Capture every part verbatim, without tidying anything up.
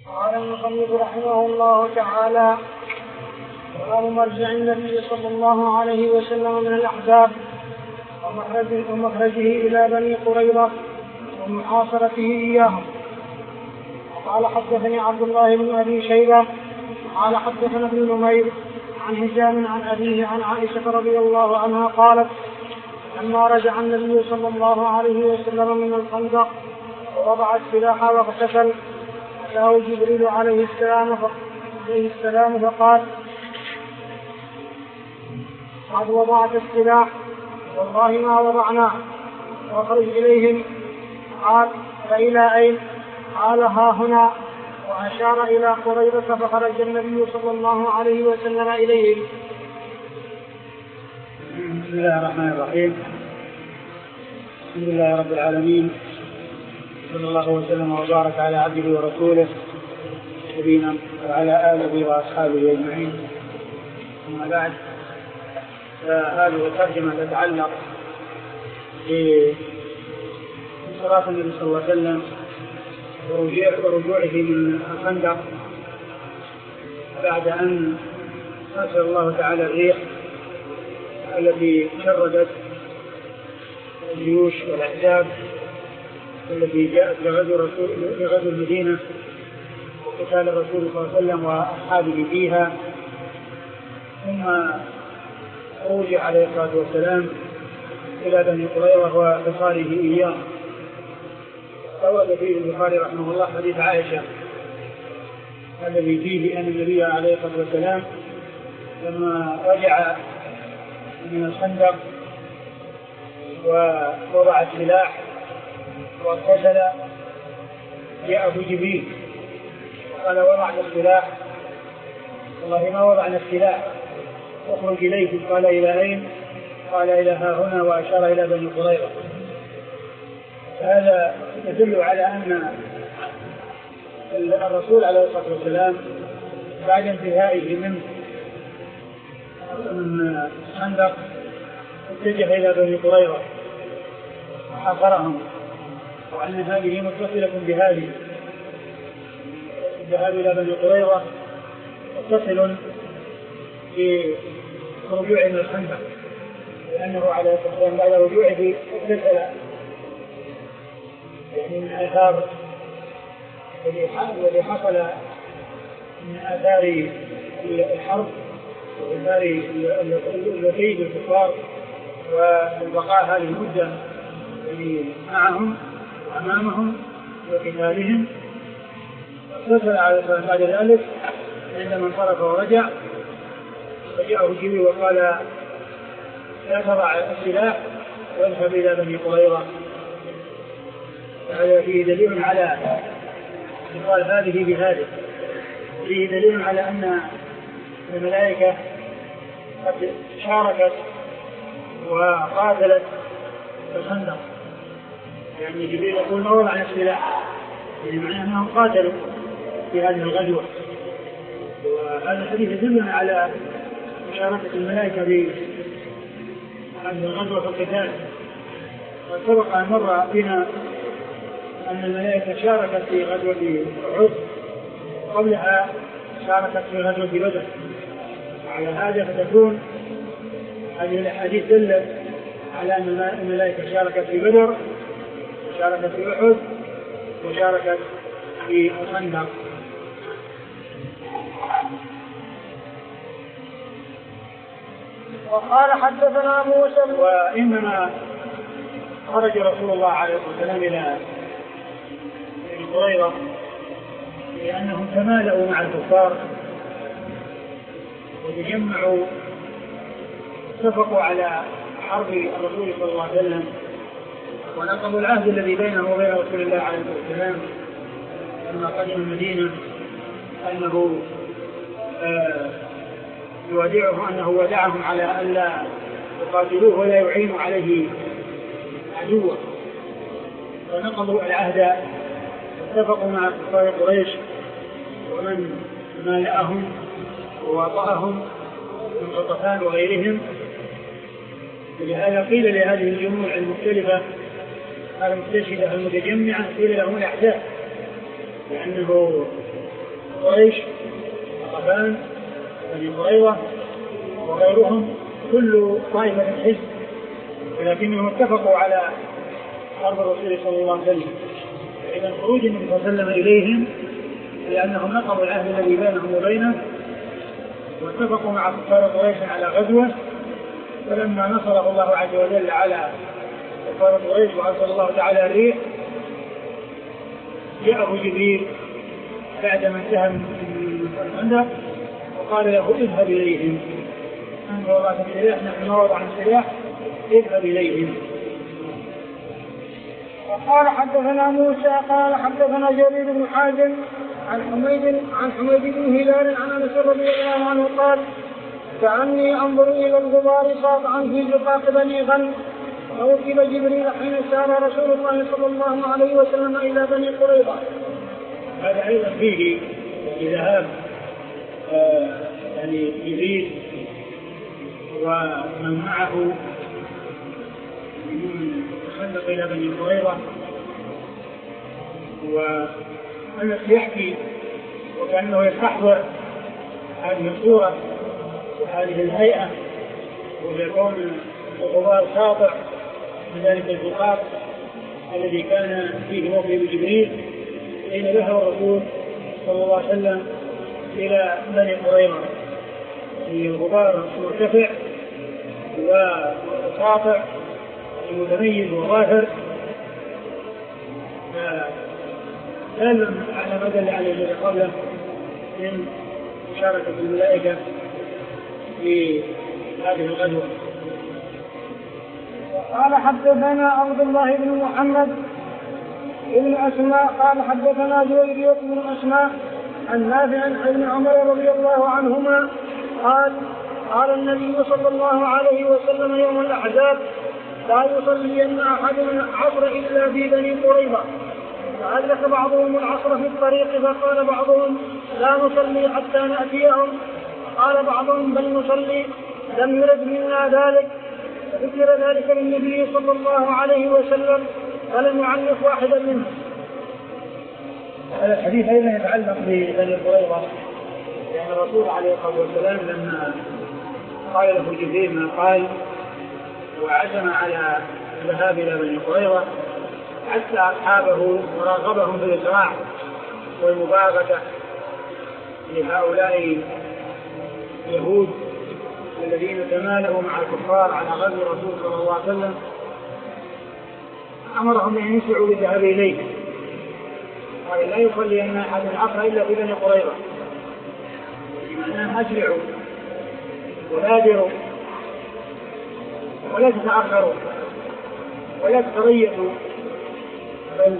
قال المصنف رحمه الله تعالى: باب مرجع النبي صلى الله عليه وسلم من الأحزاب ومخرجه إلى بني قريظة ومحاصرته إياهم. قال حدثني عبد الله بن أبي شيبة قال حدثنا ابن نمير عن هشام عن أبيه عن عائشة رضي الله عنها قالت: لما رجع النبي صلى الله عليه وسلم من الخندق ووضع السلاح واغتسل أتاه جبريل عليه السلام عليه السلام فقال: قد وضعت السلاح والله ما وضعناه، واخرج إليهم. قال: فإلى أين؟ قال: ها هنا، وأشار إلى قريظة، فخرج النبي صلى الله عليه وسلم إليهم. بسم الله الرحمن الرحيم. الحمد لله رب العالمين، صلى الله وسلم وبارك على عبده ورسوله نبينا وعلى آله وأصحابه أجمعين. أما بعد، فهذه الترجمة تتعلق بصلاة النبي صلى الله عليه وسلم ورجوعه من الخندق بعد أن أرسل الله تعالى الريح التي شردت الجيوش والأحزاب التي جاءت لغزو المدينة وقتال الرسول صلى الله عليه وسلم وأصحابه فيها، ثم خروج عليه الصلاة والسلام إلى بني قريظة وحصاره إياه. ورد فيه البخاري رحمه الله حديث عائشة الذي فيه أن النبي عليه الصلاة والسلام لما رجع من الخندق ووضع السلاح واغتسل جاءه جبريل وقال: وضعت السلاح؟ والله ما وضعنا السلاح، اخرج إليه. قال: إلى أين؟ قال: إلى ها هنا، وأشار إلى بني قريظة. هذا يدل على أن الرسول عليه الصلاة والسلام بعد انتهائه من الخندق اتجه إلى بني قريظة وحاصرهم، وأن هذه متصلة بهذه الذهاب إلى بني قريظة متصل برجوعه من الخندق، لأنه عليه الصلاة والسلام بعد رجوعه اغتسل، يعني من آثار الذي حصل من آثار الحرب وآثار الوكيد بالكفار والبقاء هذه المدة معهم وأمامهم وقتالهم. اغتسل عليه الصلاة والسلام بعد ذلك عندما انصرف ورجع، فجاءه جبريل وقال: لا تضع السلاح واذهب إلى بني قريظة. هذا فيه دليل على قال هذه بهذه فيه دليل على أن الملائكة قد شاركت وقاتلت في الخندق، يعني جبريل يقول: ما وضعنا السلاح، يعني معناه أنهم قاتلوا في هذه الغزوة. وهذا الحديث يدلنا على مشاركة الملائكة في هذه الغزوة في القتال. وسبق أن مر بنا أن الملائكة شاركت في غزوة أحد، قبلها شاركت في غزوة بدر. على هذا فتكون هذه الأحاديث دلت على أن الملائكة شاركت في بدر وشاركت في أحد وشاركت في الخندق. وقال حدثنا موسى. وإنما خرج رسول الله عليه الصلاة والسلام إلى بني قريظة لأنهم تمالؤوا مع الكفار وتجمعوا، اتفقوا على حرب الرسول صلى الله عليه وسلم، ونقضوا العهد الذي بينه وبين رسول الله عليه الصلاة والسلام لما قدم المدينة أنه آه يودعه أنه ودعهم على ألا يقاتلوه ولا يعينوا عليه عدوه، فنقضوا العهد واتفقوا مع كفار قريش ومن مالأهم ووطأهم من غطفان وغيرهم. ولهذا قيل لهذه الجموع المختلفة المستشهدة المتجمعة قيل لهم الأحزاب، لأنه قريش غطفان بني قريظة وغيرهم كل طائفة حزب، ولكنهم اتفقوا على حرب الرسول صلى الله عليه وسلم. فإذا خروج النبي صلى الله عليه وسلم إليهم لأنهم نقضوا العهد الذي بينهم وبينه واتفقوا مع كفار قريش على غزوة، فلما نصره الله عز وجل على كفار قريش وأرسل الله تعالى الريح جاءه جبريل بعدما انتهى من الخندق وقال له اذهب إليهم، أنت وضعت السلاح نحن نوضع عن السلاح اذهب إليهم. وقال حدثنا موسى قال حدثنا جرير بن حازم عن حميد عن حميد بن هلال عن انس رضي الله عنه قال كأني انظر الى الغبار ساطعا في زقاق بني غنم فركب جبريل حين سار رسول الله صلى الله عليه وسلم الى بني قريظة. هذا ايضا فيه ذهاب آه يعني جبريل ومن معه من الخندق الى بني قريظة، وأنس يحكي وكأنه يستحضر هذه الصورة وهذه الهيئة، ويكون الغبار ساطع من ذلك الزقاق الذي كان فيه موقف جبريل حين ذهب الرسول صلى الله عليه وسلم إلى بني قريظة، في الغبار مرتفع وساطع متميز وظاهر، دل على ما دل عليه الذي قبله من مشاركة الملائكة في هذه الغزوة. قال حدثنا عبد الله بن محمد بن أسماء قال حدثنا جويرية بن أسماء عن نافع عن ابن عمر رضي الله عنهما قال قال النبي صلى الله عليه وسلم يوم الأحزاب لا يصلين أحد العصر إلا في بني قريظة، فأدرك بعضهم العصر في الطريق فقال بعضهم لا نصلي حتى نأتيهم، قال بعضهم بل نصلي لم يرد منا ذلك، فذكر ذلك للنبي صلى الله عليه وسلم فلم يعنف واحدا منهم. هذا الحديث أيضا يتعلق ببني قريظة، لأن الرسول عليه الصلاة والسلام لما قال له جبريل ما قال وعزم على الذهاب إلى بني قريظة حتى أصحابه وراغبهم في الإسراع والمباغتة لهؤلاء اليهود الذين تمالوا مع الكفار على غزو الرسول صلى الله عليه وسلم، أمرهم بأن يسعوا للذهاب إليه، قال لا يصلي أن أحد العصر إلا في بني قريظة، أنهم أسرعوا وبادروا ولا تتأخروا ولا تتريثوا بل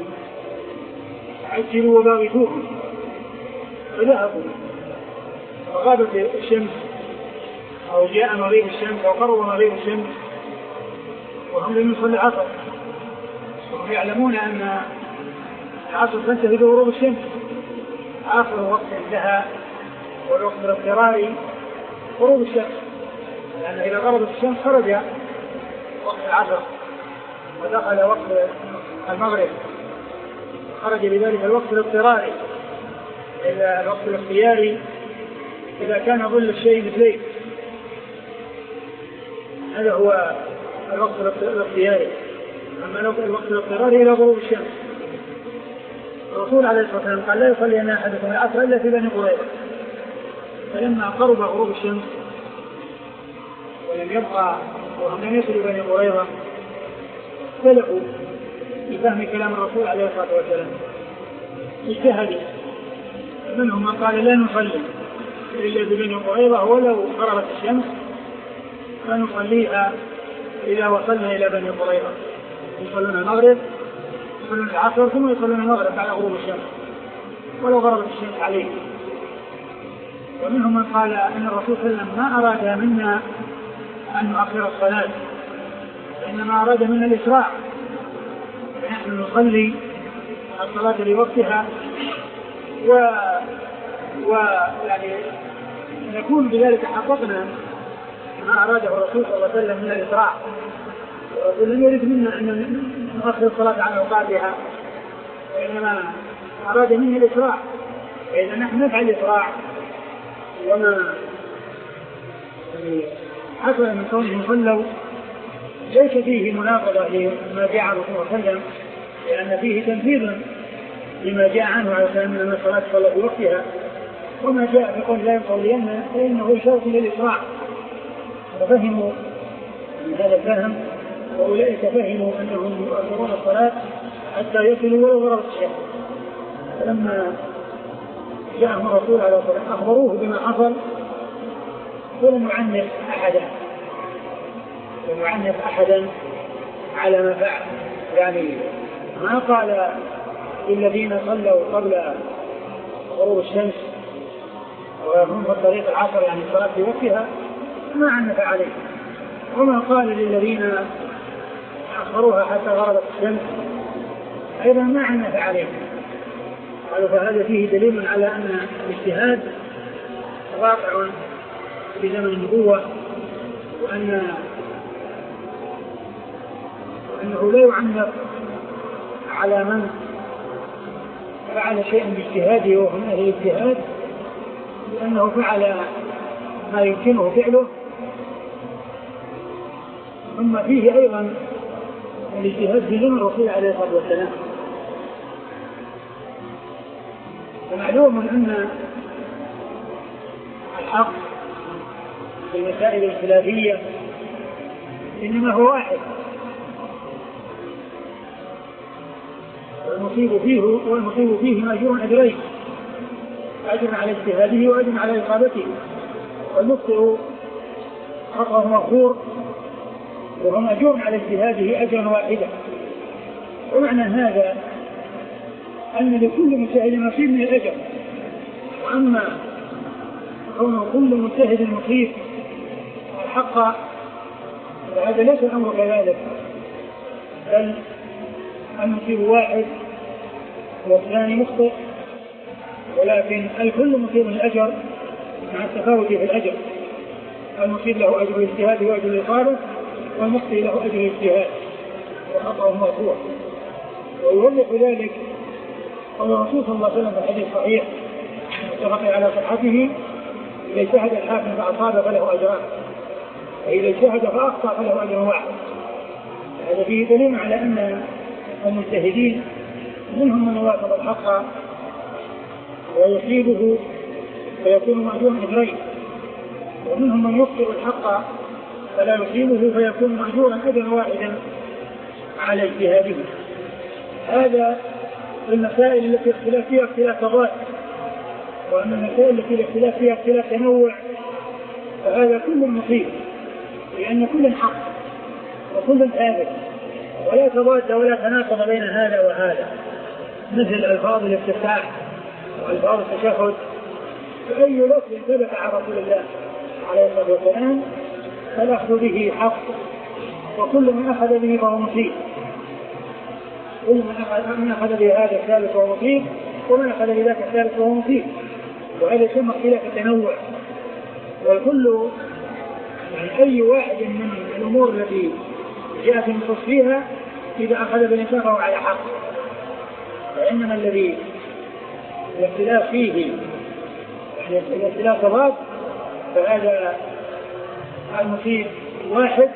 عجلوا وباغتوهم. فذهبوا وغابت الشمس أو جاء مغيب الشمس أو قرب مغيب الشمس وهم لم يصلوا العصر، وهم يعلمون أن العصر تنتهي بغروب الشمس، آخر وقت انتهى والوقت الاضطراري غروب الشمس، لأن إذا غربت الشمس خرج وقت العصر ودخل وقت المغرب، خرج بذلك الوقت الاضطراري إلى الوقت الاختياري إذا كان ظل الشيء مثليه، هذا هو الوقت الاختياري. أما الوقت الاضطراري إلى غروب الشمس. الرسول عليه الصلاة والسلام قال لا يصلي أن أحدكم العصر إلا في بني قريظة، فلما قرب غروب الشمس ولم يبقى وهم لم يصلوا بني قريظة اختلفوا بفهم كلام الرسول عليه الصلاة والسلام، اجتهدوا، منهم من قال لا نصلي إلا ببني قريظة ولو غربت الشمس، فنصليها إذا وصلنا إلى بني قريظة، يصلون المغرب يصلون العصر ثم يصلون المغرب بعد غروب الشمس ولو غربت الشمس عليه. ومنهم من قال أن الرسول صلى الله عليه وسلم ما أراد منا أن نؤخر الصلاة، إنما أراد منا الإسراع، فنحن نصلي الصلاة لوقتها و... ويعني نكون بذلك حققنا ما أراده الرسول صلى الله عليه وسلم من الإسراع. الرسول لم يرد منا أن نؤخر الصلاة عن أوقاتها، وإنما أراد منه الإسراع إذا نحن نفعل الإسراع وما حصل من كونهم صلوا ليس فيه مناقضة لما جاء عن رسول الله صلى الله عليه وسلم، لأن فيه تنفيذ لما جاء عنه على سبيل أن الصلاة صلى في وقتها، وما جاء في قول لا يصلين فإنه إشارة للإسراع. ففهموا من هذا الفهم، وأولئك فهموا أنهم يؤخرون الصلاة حتى يصلوا ولو ضربت الشمس. فلما جاءهم الرسول عليه الصلاة والسلام أخبروه بما حصل ولم يعنف أحدا لم يعنف أحدا على ما فعل، يعني ما قال للذين صلوا قبل غروب الشمس وهم في طريق العصر يعني الصلاة في وقتها ما عنف عليه، وما قال للذين أخروها حتى غربت الشمس أيضا ما عنف عليه. قالوا فهذا فيه دليل على أن الاجتهاد واقع في زمن النبوة، وأن وأنه لا يعنف على من فعل شيئا باجتهاده وهو من أهل الاجتهاد، لأنه فعل ما يمكنه فعله. ثم فيه أيضا الاجتهاد في زمن الرسول عليه الصلاة والسلام. ومعلوم أن الحق في المسائل الخلافية إنما هو واحد، والمصيب فيه والمصيب فيه مأجور أجرين، أجر على اجتهاده وأجر على إصابته، والمخطئ خطأه مغفور وهو مأجور على اجتهاده أجرا واحدا. ومعنى هذا أن لكل مجتهد نصيب من الأجر، وأما كون كل مجتهد مصيب الحق فهذا ليس الأمر كذلك، بل المصيب واحد والثاني مخطئ، ولكن الكل مصيب الأجر مع التفاوت في الأجر. المصيب له أجر الاجتهاد وأجر الإصابة، والمخطئ له أجر الاجتهاد وخطأه مرفوع. ويوضح ذلك قول الرسول صلى الله عليه وسلم في الحديث الصحيح متفق على صحته: إذا اجتهد الحاكم فأصاب فله أجران، وإذا اجتهد فأخطأ فله أجر واحد. هذا فيه دليل على أن المجتهدين منهم من يوافق الحق ويصيبه فيكون مأجورا أجرين، ومنهم من يخطئ الحق فلا يصيبه فيكون مأجورا أجرا واحدا على اجتهاده. هذا المسائل التي اختلاف فيها اختلاف تضاد، وأما المسائل التي الاختلاف فيها اختلاف تنوع فهذا كل مصيب، لأن كل حق وكل ثابت، ولا تضاد ولا تناقض بين هذا وهذا، مثل ألفاظ الافتتاح وألفاظ التشهد، فأي لفظ ثبت عن رسول الله عليه الصلاة والسلام فالأخذ به حق، وكل من أخذ به فهو مصيب. كل من أخذ به هذا الثالث وهو مصيب، ومن أخذ بذاك الثالث وهو مصيب، وهذا يسمى اختلاف التنوع. والكل يعني أي واحد من الأمور التي جاءت النصوص فيها إذا أخذ بالإنسان فهو على حق، فإنما الذي الاختلاف فيه يعني الاختلاف تضاد فهذا المصيب واحد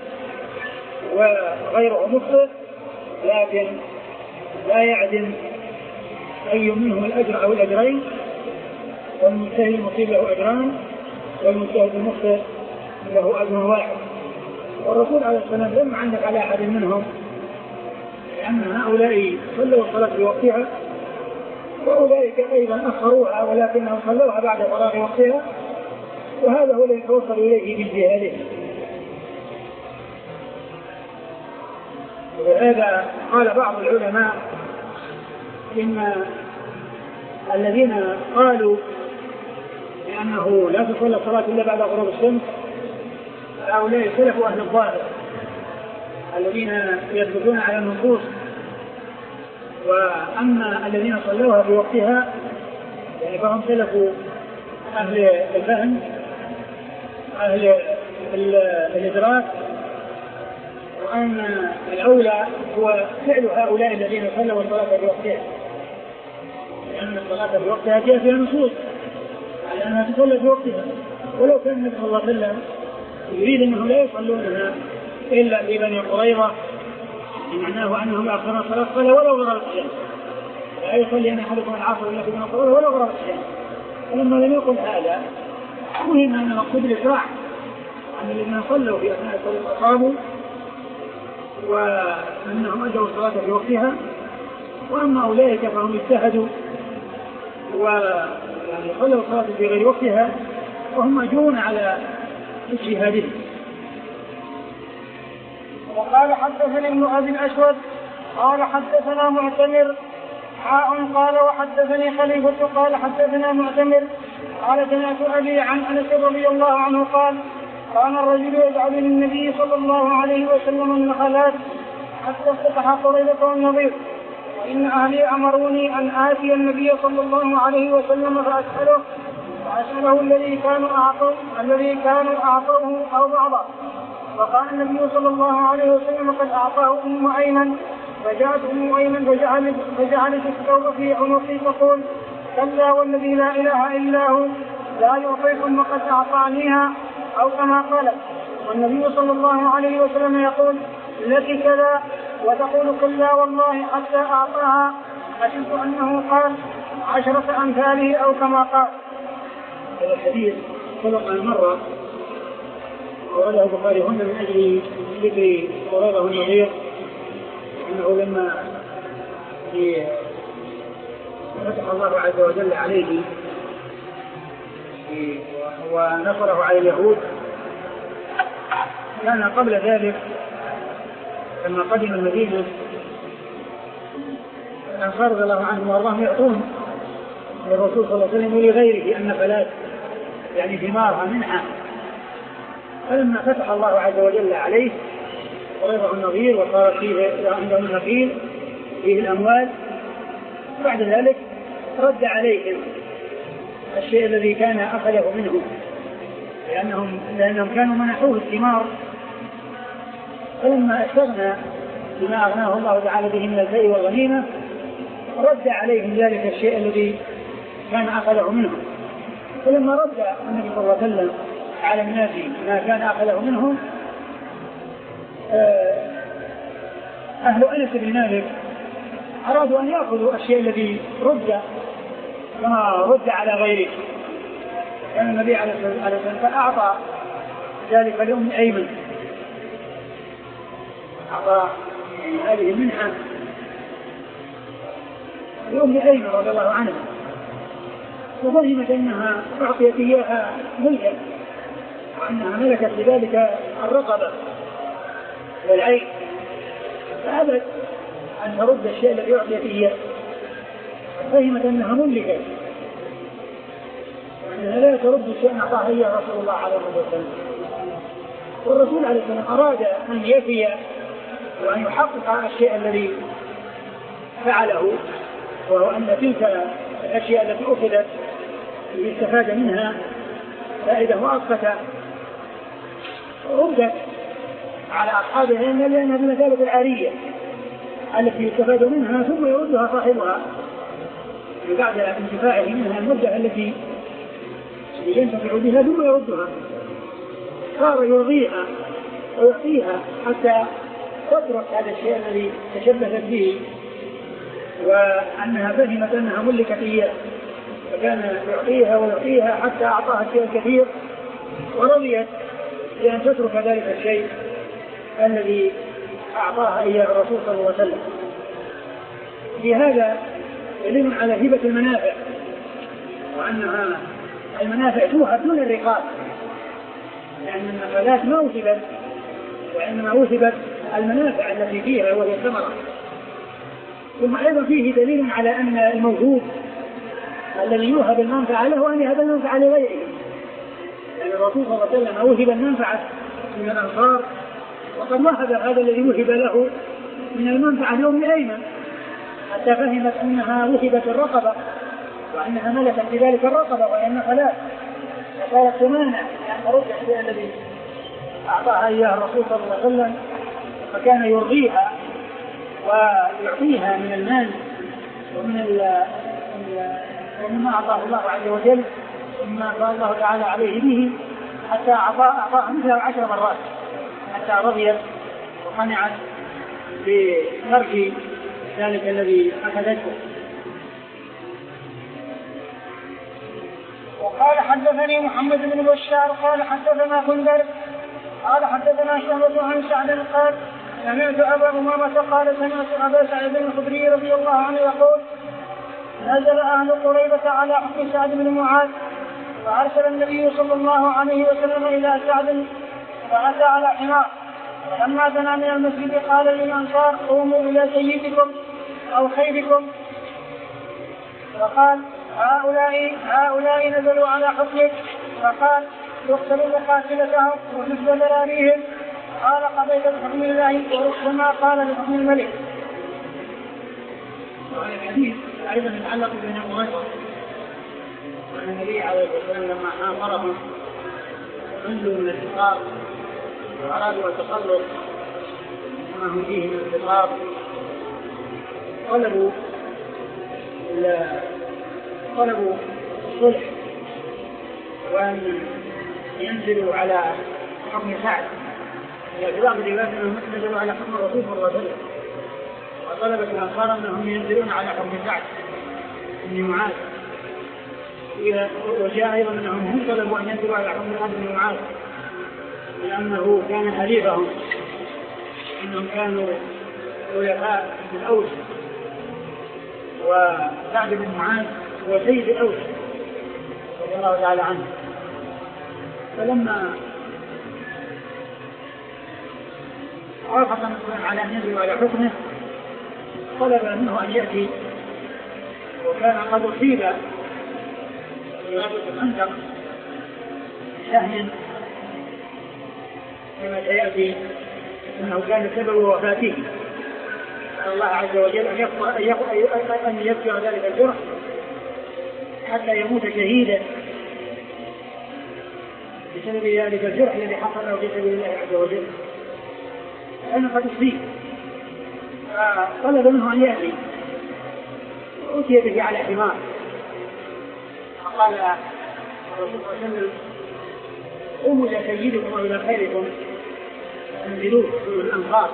وغيره مخطئ، لكن لا يعدم أي منهم الأجر أو الأجرين، والمجتهد المصيب له أجران والمجتهد المخطئ له أجر واحد. والرسول عليه الصلاة والسلام لم يعنف على أحد منهم، لأن هؤلاء صلوا الصلاة في وقتها، وأولئك أيضا أخروها ولكنهم صلوها بعد فراغ وقتها، وهذا هو الذي توصل إليه باجتهاده. ولهذا قال بعض العلماء إن الذين قالوا بأنه لا تصلى الصلاة إلا بعد غروب الشمس هؤلاء سلفوا أهل الظاهر الذين يثبتون على النصوص، وأما الذين صلوها في وقتها يعني فهم سلفوا أهل الفهم أهل الإدراك، وأن الأولى هو فعل هؤلاء الذين صلوا الصلاة في وقتها، لأن الصلاة في وقتها جاء فيها نصوص على أنها تصلى في وقتها، ولو كان النبي صلى الله عليه وسلم يريد أنهم لا يصلونها إلا لبني قريظة معناه أنهم يأخرون الصلاة قال ولو غربت الشمس، لا يصلي أن أحدكم العصر إلا في بني قريظة ولو غربت الشمس. ولما لم يقل هذا فهم أن مقصود الإسراع، أن الذين صلوا في أثناء الصلاة أصابوا وأنهم أدوا الصلاة في وقتها، وأما أولئك فهم اجتهدوا ويعني صلوا الصلاة في غير وقتها وهم مأجورون على اجتهادهم. وقال حدثني ابن أبي الأسود قال حدثنا معتمر حاء قال وحدثني خليفة قال حدثنا معتمر قال سمعت أبي عن أنس رضي الله عنه قال كان الرجل يجعل للنبي صلى الله عليه وسلم النخلات حتى افتتح قريظة والنضير، وإن أهلي أمروني أن آتي النبي صلى الله عليه وسلم فأسأله فأسأله الذي كانوا أعطوه الذي كانوا أعطوه أو بعضه، فقال النبي صلى الله عليه وسلم قد أعطاه أم أيمن، فجاءت أم أيمن فجعلت, فجعلت الثوب في عنقي تقول كلا والذي لا إله إلا هو لا يعطيكم وقد أعطانيها أو كما قالت، والنبي صلى الله عليه وسلم يقول لك كذا وتقول كلا والله حتى أعطاها، حسبت أنه قال عشرة أمثاله أو كما قال. هذا الحديث سبق مرة ورده البخاري هنا من أجل ذكر قريظة النضير، أنه لما فتح الله عز وجل عليه ونصره على اليهود كان قبل ذلك لما قدم المدينة الأنصار رضي الله عنهم وارضاهم يعطون للرسول صلى الله عليه وسلم ولغيره النخلات يعني ثمارها منحة، فلما فتح الله عز وجل عليه قريظة النضير وصارت فيه عندهم النخيل فيه الأموال، بعد ذلك رد عليهم الشيء الذي كان أخذه منهم لأنهم, لأنهم كانوا منحوه الثمار، فلما استغنى بما أغناه الله تعالى به من الفيء والغنيمة رد عليهم ذلك الشيء الذي كان أخذه منهم. فلما رد النبي صلى الله عليه وسلم على الناس ما كان أخذه منهم أهل أنس بن مالك أرادوا أن يأخذوا الشيء الذي رد كما رد على غيره، كان النبي عليه الصلاة والسلام فأعطى ذلك لأم أيمن، أعطى هذه المنحة لأم أيمن رضي الله عنها، وفهمت أنها أعطيت إياها ملكا وأنها ملكت لذلك الرقبة والعين، فأبت أن ترد الشيء الذي أعطيت إياه، فهمت أنها ملكة وأنها لا ترد الشيء أعطاها إياه رسول الله عليه وسلم. والرسول عليه السلام أراد أن يفي وأن يحقق الشيء الذي فعله، وهو أن تلك الأشياء التي أخذت يستفاد منها فائدة مؤقتة ردت على أصحابها لأنها بمثابة العارية التي يستفاد منها ثم يردها صاحبها بعد انتفاعه منها المدة التي ينتفع بها ثم يردها، صار يرضيها ويعطيها حتى تترك هذا الشيء الذي تشبثت به وأنها فهمت أنها ملكت إياه، فكان يعطيها ويعطيها حتى أعطاها الشيء الكثير ورضيت بأن تترك ذلك الشيء الذي أعطاها إياه الرسول صلى الله عليه وسلم. في هذا دليل على هبة المنافع وأنها المنافع توهب دون الرقاب، لأن النخلات ما وهبت وإنما وهبت المنافع التي فيها وهي الثمرة. ثم أيضا فيه دليل على أن الموجود الذي يوهب المنفعة له أن يهب المنفعة لغيره، يعني الرسول صلى الله عليه وسلم وهب المنفعة من الأنصار وقد وهب هذا الذي وهب له من المنفعة لأم أيمن حتى فهمت أنها وهبت الرقبة وأنها ملكت بذلك الرقبة وهي النخلات، فصارت تمانع أن ترد الشيء الذي أعطاها إياه الرسول صلى الله عليه وسلم، فكان يرضيها ويعطيها من المال ومن ومما أعطاه الله عز وجل مما قال الله تعالى عليه به، حتى أعطاه مثله عشر مرات حتى رضيت وقنعت بترك ذلك الذي أخذته. وقال حدثني محمد بن بشار قال حدثنا غندر قال حدثنا شعبة عن سعد قال سمعت أبا أمامة قال سمعت أبا سعيد الخدري رضي الله عنه يقول نزل أهل قريبة على حكم سعد بن معاذ فأرسل النبي صلى الله عليه وسلم إلى سعد فأتى على حمار، فلما دنا من المسجد قال للأنصار قوموا إلى سيدكم أو خيركم، فقال هؤلاء هؤلاء نزلوا على حكمك، فقال يقتل مقاتلتهم وتسلب ذراريهم، قال قضيت بحكم الله وربما قال بحكم الملك. وهذا الحديث أيضا يتعلق بين المغيرة وأن النبي عليه الصلاة والسلام لما حاصرهم عنده من الانتصار وأرادوا التسلط وما هم فيه من الانتصار طلبوا طلبوا الصلح وأن ينزلوا على حكم سعد، في بعض الروايات أنهم نزلوا على حكم الرسول صلى الله عليه وسلم، وطلبت الأنصار أنهم ينزلون على حكم سعد بن معاذ، وجاء أيضا أنهم هم طلبوا أن ينزلوا على حكم سعد بن معاذ لأنه كان حليفهم، أنهم كانوا خلفاء في الأوس، وسعد بن معاذ هو سيد الأوس رضي الله تعالى عنه. فلما وافق النبي على أن ينزلوا على حكمه طلب منه أن يأتي، وكان قد أصيب في غزوة الخندق سهم كما سيأتي أنه كان سبب وفاته، أن الله عز وجل أن يذكر ذلك الجرح حتى يموت شهيدا بسبب ذلك الجرح الذي حصل له في سبيل الله عز وجل، لأنه قد أصيب. فطلب منه أن يأتي وأتي به على حمار، فقال الرسول صلى الله عليه وسلم قوموا إلى سيدكم وإلى خيركم انزلوه من الأنصار،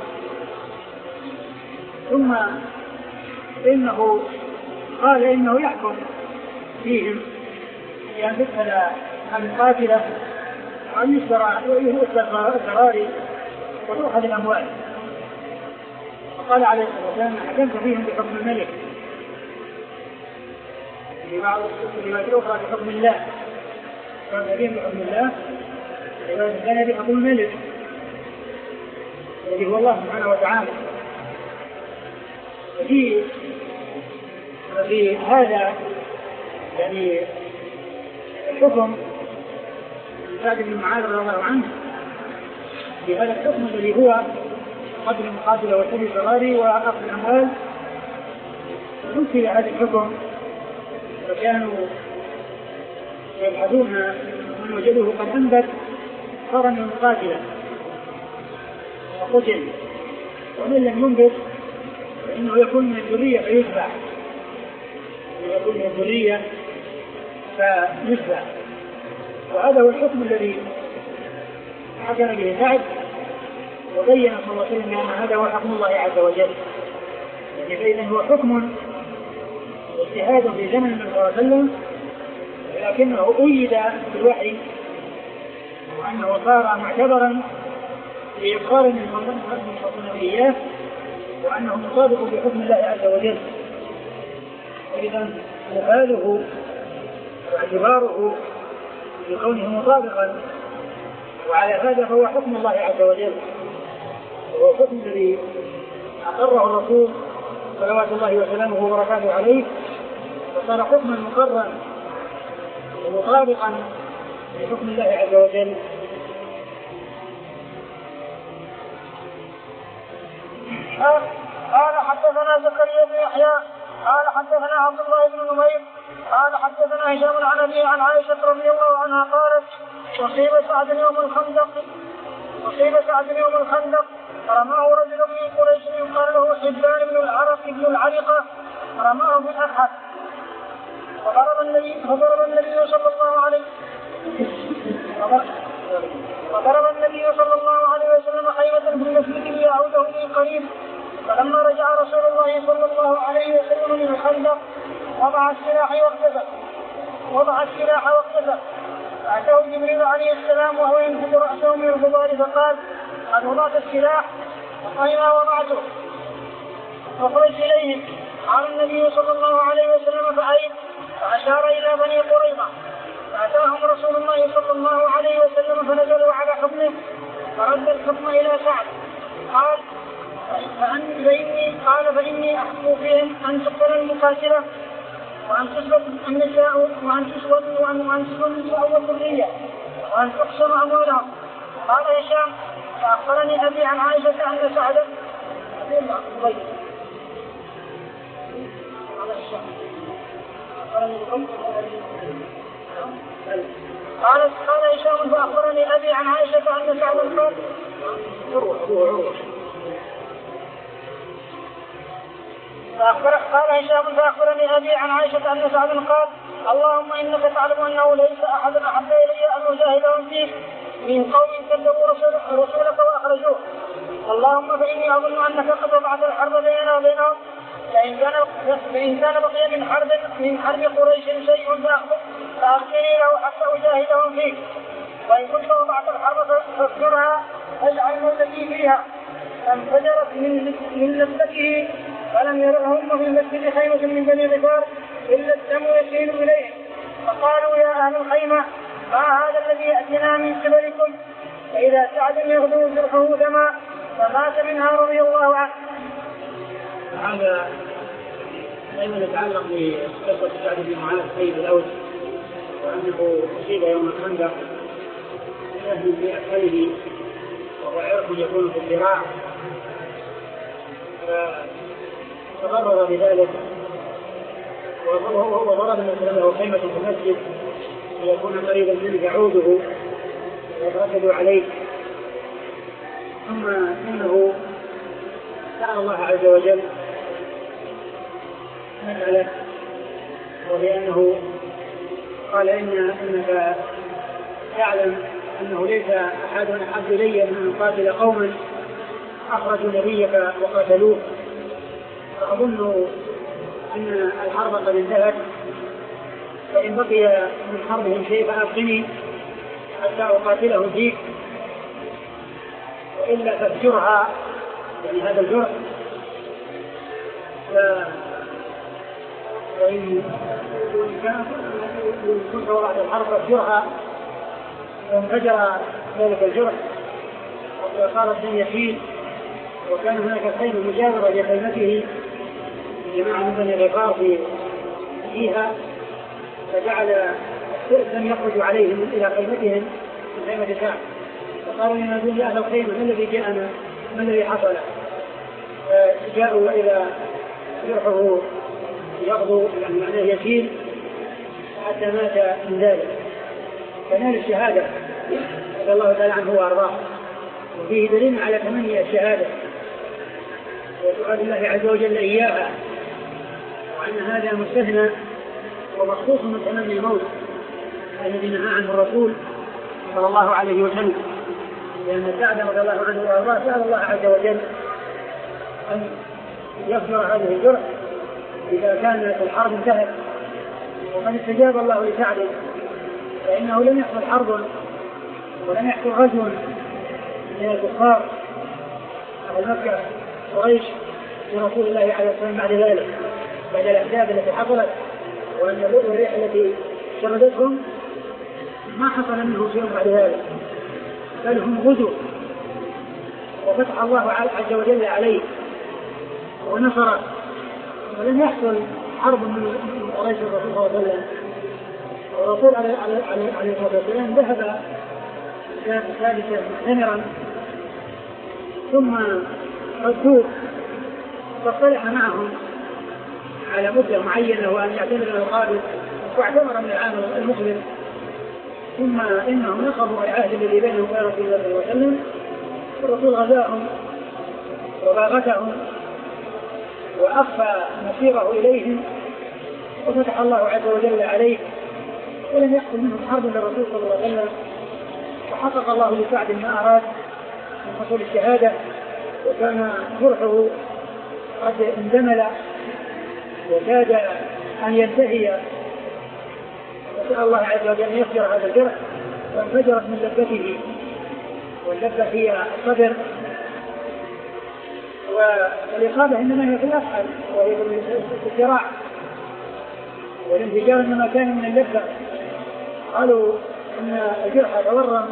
ثم إنه قال إنه يحكم فيهم بأن تدخل القاتلة وأن يسرى الذراري وتؤخذ الأموال، وقال عليه الصلاة والسلام حكمت فيهم بحكم الملك، في بعض الروايات الأخرى بحكم الله، حكمت فيهم بحكم الله، الرواية الثانية بحكم الملك الذي هو الله سبحانه وتعالى. وفي وفي هذا يعني الحكم سعد بن معاذ رضي الله عنه، في هذا الحكم الذي هو قتل المقاتل وسبي الذراري وأخذ الأموال، نسي هذا الحكم وكانوا يبحثون من وجدوه قد أنبت قرن المقاتلة وقتل، ومن لم ينبت فإنه يكون من الذرية فيتبع، يكون من الذرية فيتبع. وهذا هو الحكم الذي حكم به سعد، وبين صلى الله عليه وسلم أن هذا هو حكم الله عز وجل، يعني فإذا هو حكم واجتهاد في زمن النبي صلى الله عليه وسلم، لكنه أيد بالوحي وأنه صار معتبرا لإقرار من حكم إياه وأنه مطابق بحكم الله عز وجل. إذن مفاده واعتباره بكونه مطابقا وعلى هذا فهو حكم الله عز وجل، وهو حكم الذي أقره الرسول صلوات الله وسلامه وبركاته عليه، فصار حكما مقررا ومطابقا لحكم الله عز وجل. قال حدثنا زكريا بن يحيى قال حدثنا عبد الله بن نمير قال حدثنا هشام عن أبيه عن عائشة رضي الله عنها قالت أصيب سعد يوم الخندق أصيب سعد يوم الخندق رماه رجل من قريش يقال له حبان بن العرق بن العرقة، رماه بالأحد فضرب النبي فضرب النبي صلى الله عليه فضرب النبي صلى الله عليه وسلم خيمة في المسجد ليعوده من قريب. فلما رجع رسول الله صلى الله عليه وسلم من الخندق وضع السلاح واغتسل وضع السلاح واغتسل فأتاه جبريل عليه السلام وهو ينفض رأسه من الغبار فقال: قد وضعت السلاح؟ فقال: ما وضعته. فخرج إليهم. قال النبي صلى الله عليه وسلم: فأين؟ فأشار إلى بني قريظة. فأتاهم رسول الله صلى الله عليه وسلم فنزلوا على حكمه فرد الحكم إلى سعد. قال: فإني قال فإني أحكم فيهم أن تقتل المقاتلة وأن تسلب النساء وأن تسلب وأن تسلب النساء والذرية وأن تقسم أموالهم. قال هشام: فأخبرني أبي عن عائشة أن سعدا قال قال هشام: فأخبرني أبي عن عائشة أن سعدا قال فأخبر قال هشام: فأخبرني أبي عن عائشة أن سعدا قال: اللهم إنك تعلم أنه ليس أحد أحب إلي أن أجاهدهم فيك من قوم كذبوا رسولك وأخرجوه. اللهم فإني أظن أنك قد وضعت الحرب بيننا وبينهم، فإن كان فإن كان بقي من حرب من حرب قريش شيء فأخبرني له حتى أجاهدهم فيك، وإن كنت وضعت الحرب فاذكرها فاجعل موتتي فيها. فانفجرت من لذته فلم يرهم في المسجد خيمة من بني غفار إلا الدم يسيل إليه. فقالوا: يا أهل الخيمة، ما هذا الذي يأتينا من قبلكم؟ فإذا سعد يغدو جرحه دما فمات منها رضي الله عنه. هذا أيضا يتعلق بقصة سعد بن معاذ سيد الأوس، وأنه أصيب يوم الخندق بسهم في أسفله وهو عرق يكون في الذراع، فتضرر بذلك وضرب مثلا له خيمة في المسجد ليكون قريبا منه يعوده ويتردد عليه. ثم انه سأل الله عز وجل مسألة، ولأنه قال إن انك تعلم انه ليس احد احب الي من ان اقاتل قوما اخرجوا نبيك وقتلوه، فاظن ان الحرب قد انتهت، فإن بقي من حربهم شيء فأبقني حتى أقاتلهم فيك، وإلا فافجرها، يعني هذا الجرح. وإن كنت وضعت الحرب فافجرها، فانفجر ذلك الجرح وصار الدم يسيل، وكان هناك خيمة مجاورة لخيمته جماعة من بني غفار فيها، فجعل لم يخرجوا عليهم إلى خيمتهم من خيمة سعد، فقالوا ينادون يا أهل الخيمة ما الذي جاءنا، ما الذي حصل؟ فجاءوا إلى جرحه يغضو، يعني معناه يسيل، حتى مات من ذلك، فنال الشهادة رضي الله تعالى عنه وأرضاه. وفيه دليل على تمني الشهادة وسؤال الله عز وجل إياها، وأن هذا مستثنى ومخصوص من تمني الموت الذي نهى عنه الرسول صلى الله عليه وسلم، لأن سعد رضي الله عنه وأرضاه سأل الله عز وجل أن يغفر هذه الجرح إذا كانت الحرب انتهت، وقد استجاب الله لسعد، فإنه لم يحصل حرب ولم يحصل غزو من الكفار أهل مكة قريش لرسول الله عليه الصلاة والسلام بعد ذلك، بعد الأحداث التي حصلت وأن يبلغوا الريح التي شردتهم، ما حصل منه شيء بعد ذلك، بل هم غزوا وفتح الله عز وجل عليه ونصر، ولم يحصل حرب من قريش الرسول صلى الله عليه وسلم. والرسول عليه الصلاة والسلام ذهب ثالثا معتمرا ثم ردوه فاصطلح معهم على مدة معينة وأن يعتمر القادم، واعتمر من العام المقبل، ثم إنهم نقضوا العهد الذي بينهم وبين رسول الله صلى الله عليه وسلم، والرسول غزاهم وباغتهم وأخفى مسيره إليهم، وفتح الله عز وجل عليه ولم يحصل منهم حرب للرسول صلى الله عليه وسلم، وحقق الله لسعد ما أراد من حصول الشهادة، وكان جرحه قد اندمل وكاد أن ينتهي، وسأل الله عز وجل أن يغفر هذا الجرح، وانفجرت من لبته، واللبة هي الصدر، والإصابة إنما هي في الأفعال وهي في الذراع، والانفجار إنما كان من اللبة. قالوا إن الجرح تورم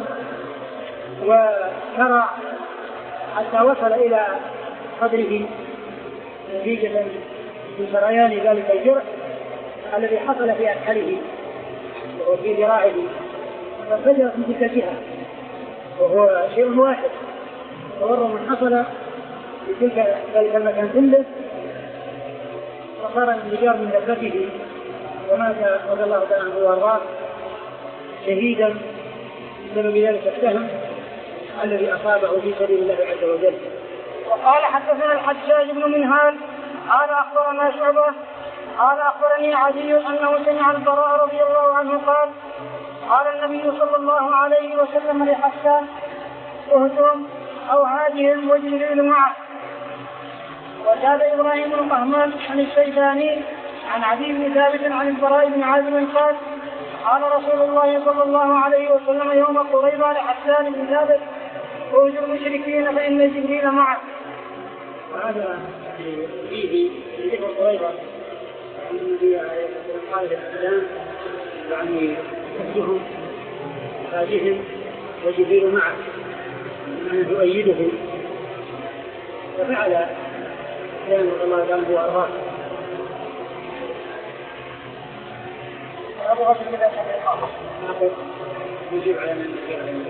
وكرع حتى وصل إلى صدره نتيجة لسريان ذلك الجرح الذي حصل في أكحله وفي ذراعه، فانفجرت من تلك الجهة، وهو شيء واحد، تورم حصل في تلك ذلك المكان كله، فصار الانفجار من لبته، ومات رضي الله تعالى عنه وارضاه شهيدا بسبب ذلك السهم الذي أصابه في سبيل الله عز وجل. وقال حدثنا الحجاج بن منهال قال أخبرنا شعبة قال أخبرني عدي أنه سمع البراء رضي الله عنه قال قال النبي صلى الله عليه وسلم لحسان اهتم أو عادهم وجبريل معه. وزاد إبراهيم بن طهمان عن الشيباني عن عدي بن ثابت عن البراء بن عازب قال قال رسول الله صلى الله عليه وسلم يوم قريبة لحسان بن ثابت اوجوا المشركين فإن جبريل معه. وهذا فيه في ذكر قريبة أن النبي عليه الصلاة والسلام يعني يحدهم هاجهم وجبريل معه أنه يؤيده، وفعل كان الله عنه وأرضاه. أبو غسل كذا الإقامة ناخذ نجيب على من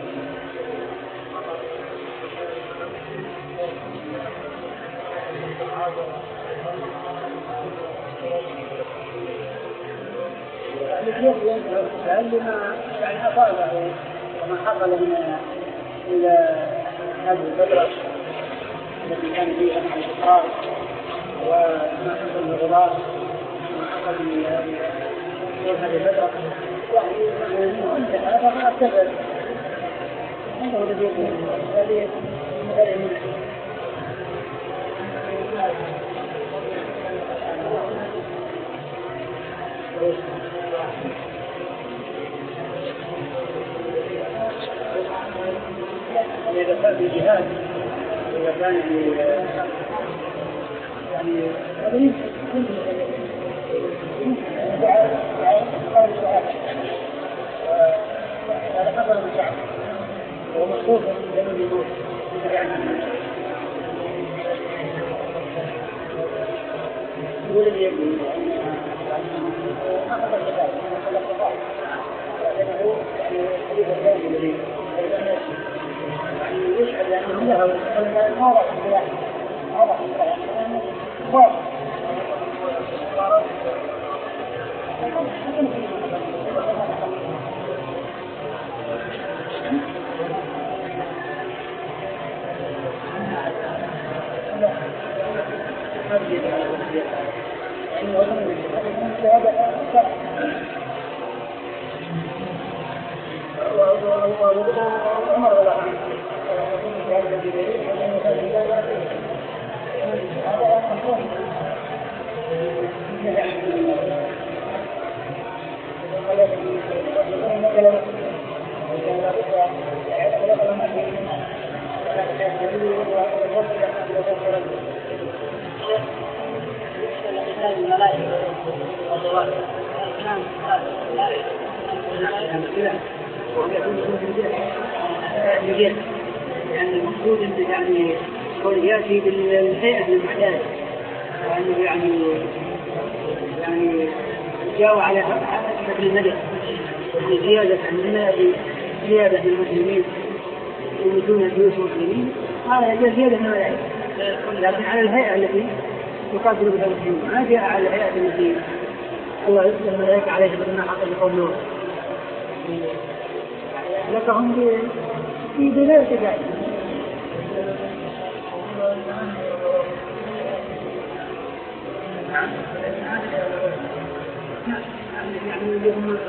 لما يعني أصابه وما حصل من إلى هذه الفترة التي كان فيها مع الإقرار، وما حصل من الغبار وما حصل من هذه الفترة يعني انتهى فما أكتفل هذا هو الذي يقول هذه هذه إذا كان في جهاد إذا كان يعني هذا هذا حصل من شعب وهو مخصوص لأنه يموت يقول لي يقول أخذ الكتاب أخذ الكتاب لأنه يعني حديث الثاني الذي يعني يشعر لأنه له ما رأى السلاح ما رأى السلاح خاص يعني المقصود انه يعني كل ياتي بالهيئه المعتاده، وانه يعني يعني جاءوا على شكل المدح يعني زياده عن المال زياده للمسلمين يموتون فلوس المسلمين، هذا زياده من الملائكه، لكن على الهيئه التي يقاتل بها المسلمين، ما جاء على الهيئه التي الله يرسل الملائكه عليها مثل ما حصل لقوم نوح لكهم في بداية ذلك. يعني اليوم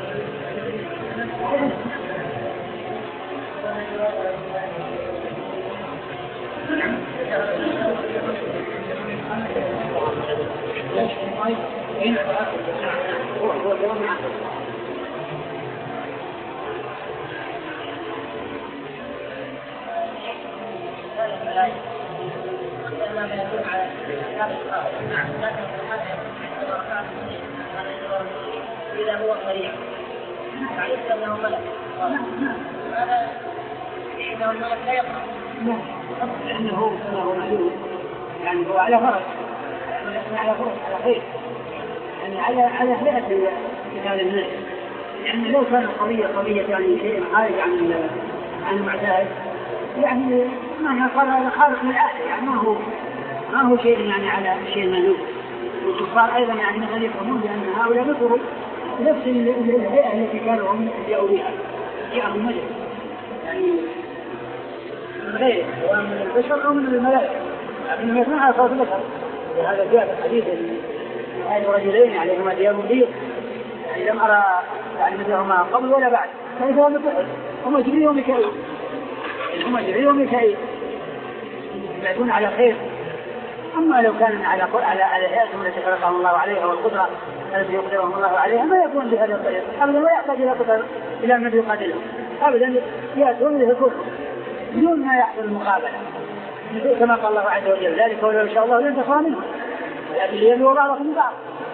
إذا هو سريع فعرفت أنه ملك هذا إنه الملك لا يقرأ لأنه هو معلوم يعني هو على فرق على فرق على خير يعني على على هيئة مثال الناس يعني لو كان القضية قضية يعني شيء خارج عن عن المعتاد يعني ما قال هذا خارق للعادة يعني ما هو ما هو شيء يعني على شيء مألوف. والكفار أيضا يعني مثلا يفهمون بأن هؤلاء ذكروا نفس الهيئة التي كانوا هم جاءوا بها جاءهم مجد يعني من غير سواء من البشر أو من الملائكة لكنهم يسمعون على صوت البشر. وهذا جاء في الحديث عن رجلين عليهما ثياب بيض يعني لم أرى يعني مثلهما قبل ولا بعد كيف هو مثل هما جبريل وميكائيل هما جبريل وميكائيل يكون على خير. أما لو كان على على على هيئتهم التي خلقهم الله عليها والقدرة التي يقدرهم الله عليها ما يكون بهذا الطريق أبدا ولا يحتاج إلى قدر إلى من يقاتلهم أبدا يأتون يهكون بدون ما يحصل المقابلة كما قال الله عز وجل ذلك ولو إن شاء الله لن تخوى منهم ولكن ليبلوا بعضكم بعض.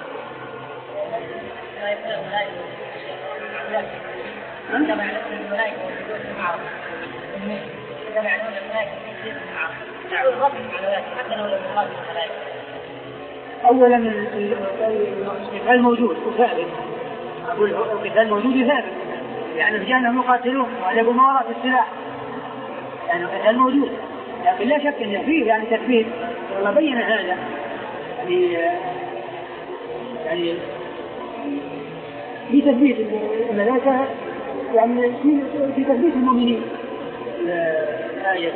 أولا القتال موجود وثابت أقول القتال موجود وثابت يعني الرجال أنهم يقاتلون وعلى ما وراء السلاح يعني القتال موجود لكن لا شك أن فيه يعني تثبيت والله بين هذا يعني يعني في تثبيت الملائكة يعني في تثبيت المؤمنين الآية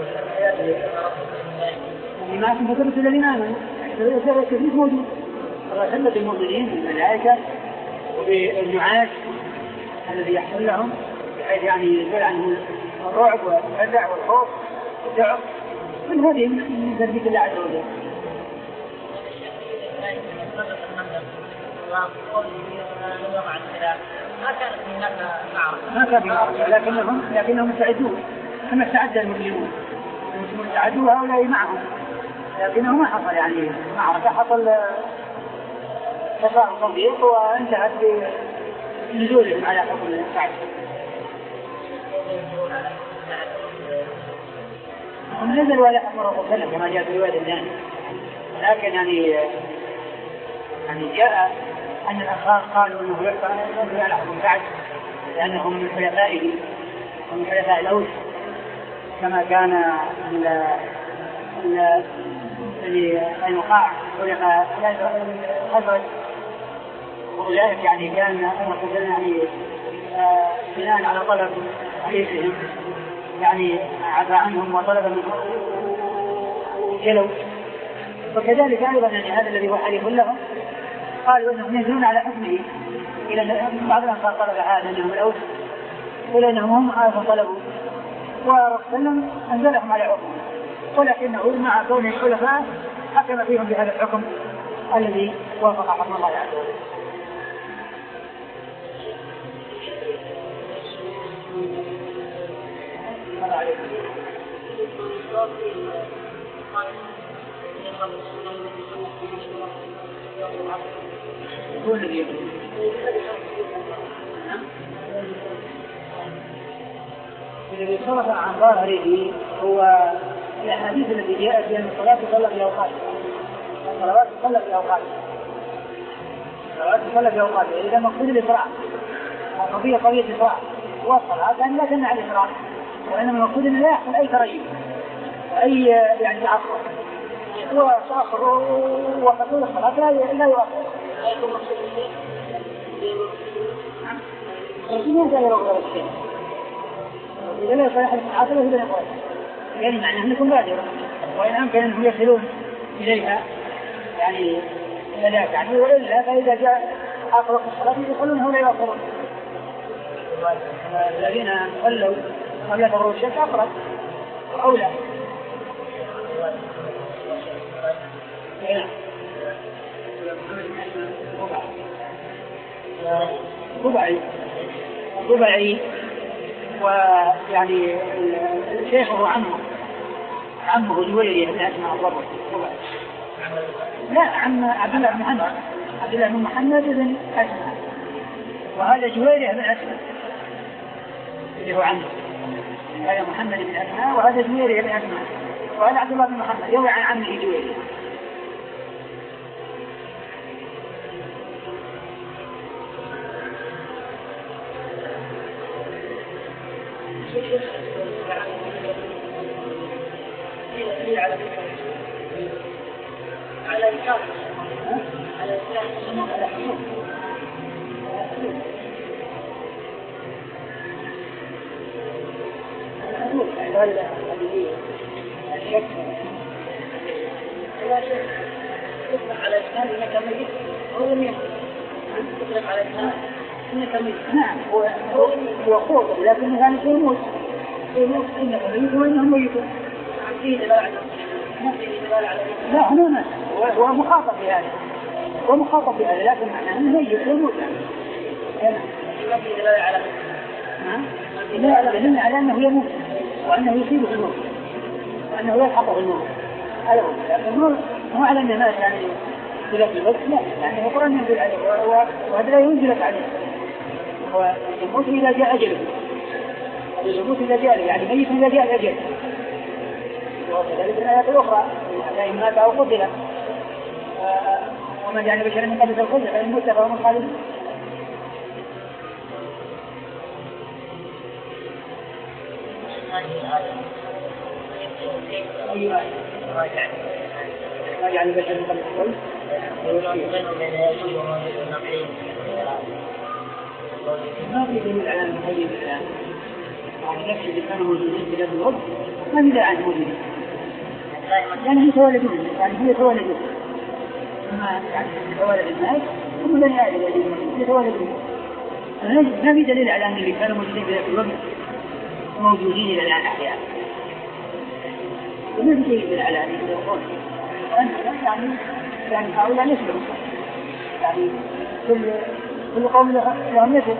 يعني ما أكون فتبت الذين آمنوا التثبيت موجود الله ثبت المؤمنين بالملائكة وبالنعاس الذي يحصل لهم بحيث يعني يزول عنهم الرعب والفزع والخوف والذعر من هذه من تثبيت الله عز وجل. ما كانت هناك معركة ما كان معركة لكنهم لكنهم مستعدون كما استعد المسلمون استعدوا هؤلاء معهم لكنه ما حصل يعني معركة حصل تفاهم صديق وانتهت بنزولهم على حكم السعد. هم نزلوا على حكم الرسول صلى الله عليه وسلم كما جاء في رواية الثانية لكن يعني يعني جاء أن الأنصار قالوا أنه يحكم على حكم سعد لأنهم من حلفائه ومن حلفاء الأوس كما كان القينقاع حلفاء الخزرج وأولئك يعني كان الرسول يعني بناء على طلب عيشهم يعني عفى عنهم وطلب منهم جلوا وكذلك أيضا يعني هذا الذي هو حليف لهم قالوا أنهم ينزلون على حكمه إلى بعض الأنصار طلب هذا أنهم الأوس ولأنهم هم أيضا طلبوا ورسولهم أنزلهم على حكمه ولكنه مع كونه حلفاء حكم فيهم بهذا الحكم الذي وافق حكم الله عز وجل. هذا عليكم يقول الذي يقول الذي صرف عن ظاهره هو الأحاديث التي جاءت بأن الصلاة تصلى في أوقاتها الصلوات تصلى في أوقاتها الصلوات تصلى في أوقاتها إذا مقصود الإسراء وقضية قضية الإسراء والصلاة كان لا تمنع الإسراء وإنما المقصود أن لا يحصل أي تريث أي يعني تعقب وتأخر وحصول الصلاة لا يؤخر الرسول لا يرغب الشيء إذا لا يصلح العاطلة إذا يقول يعني معناه أن يكون بادرا وإن أمكن أنهم يصلون إليها يعني إلى ذلك يعني وإلا فإذا جاء آخر وقت الصلاة يدخلون ولا يأخرون. الذين صلوا قبل غروب الشمس أقرب وأولى. ربعي ربعي ويعني شيخه عمه عمه جويري بن أسماء الضبط. لا عم عبد الله بن محمد عبد الله بن محمد بن أسماء، وهذا جويري بن أسماء اللي هو عمه. هذا محمد بن أسماء وهذا جويري بن أسماء، وهذا عبد الله بن محمد يروي عن عمه جويري. على على الإسلام على الإسلام على الحكم ولا الشك على الإسلام إنك ميت أو لم يكن على الإسلام إنك ميت. نعم هو خوف لكن كان يموت يموت إنك ميت وإنهم ميتون. لا هنا ناس هو مخاطب بهذا هو مخاطب بهذا لكن معناه انه ميت يموت. لا لا دليل على انه يموت وانه يصيبه الموت وانه يلحقه الموت. هذا هو لكن مو على انه مات يعني بلا بس لا يعني القرآن ينزل عليه وهذا لا ينزل عليه. هو يموت اذا جاء اجله يموت اذا جاء يعني ميت اذا جاء اجله. وكذلك الآيات الأخرى إن مات أو قتل ومن جعل بشرا من قبل الخلد فإن مت فهو خالد. أيوة ما جعل بشرا من قبل الخلد ما في دليل على المحيي الآن يعني نفسه إذا كانوا موجودين في هذا الوقت ما في داعي عنه موجودين يعني يتولدون يعني هي يتولدون ما يعني يتولد الناس هم بني آدم يتولدون. ما في دليل على أن اللي كانوا موجودين في ذاك الوقت موجودين إلى الآن أحياء. وما في دليل على أن يقول يعني يعني هؤلاء يسلمون يعني كل كل قوم لهم مثل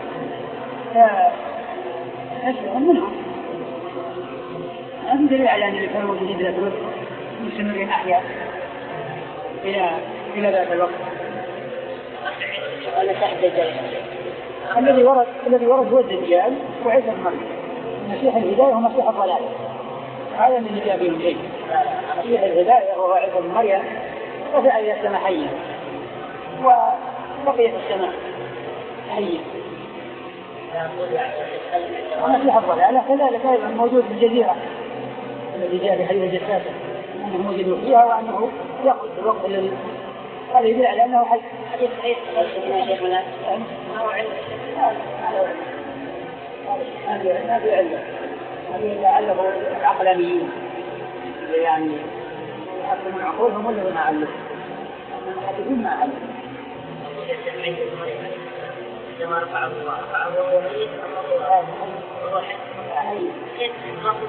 يسلمون منهم. ما في دليل على أن اللي كانوا موجودين في ذاك الوقت مستمرين أحياء إلى إلى ذاك الوقت. ولا تحت الدجال الذي ورد الذي ورد هو الدجال وعيسى بن مريم. مسيح الهداية ومسيح الضلال هذا من اللي جاء بهم شيء. مسيح الهداية وهو عيسى بن مريم رفع إلى السماء حيا وبقي في السماء حيا. ومسيح الضلال كذلك أيضا موجود في الجزيرة الذي جاء بحديث جساسة أنه موجود فيها وأنه يأخذ في الوقت الذي هذا يدل على أنه حي. حديث صحيح يا شيخنا ما هو علم ما في علم هذه لعله العقلانيين يعني يحكمون عقولهم ولا ما علموا يحدثون ما علموا. كما رفعه الله رفعه وهو ميت أمره وهو حي كيف نقول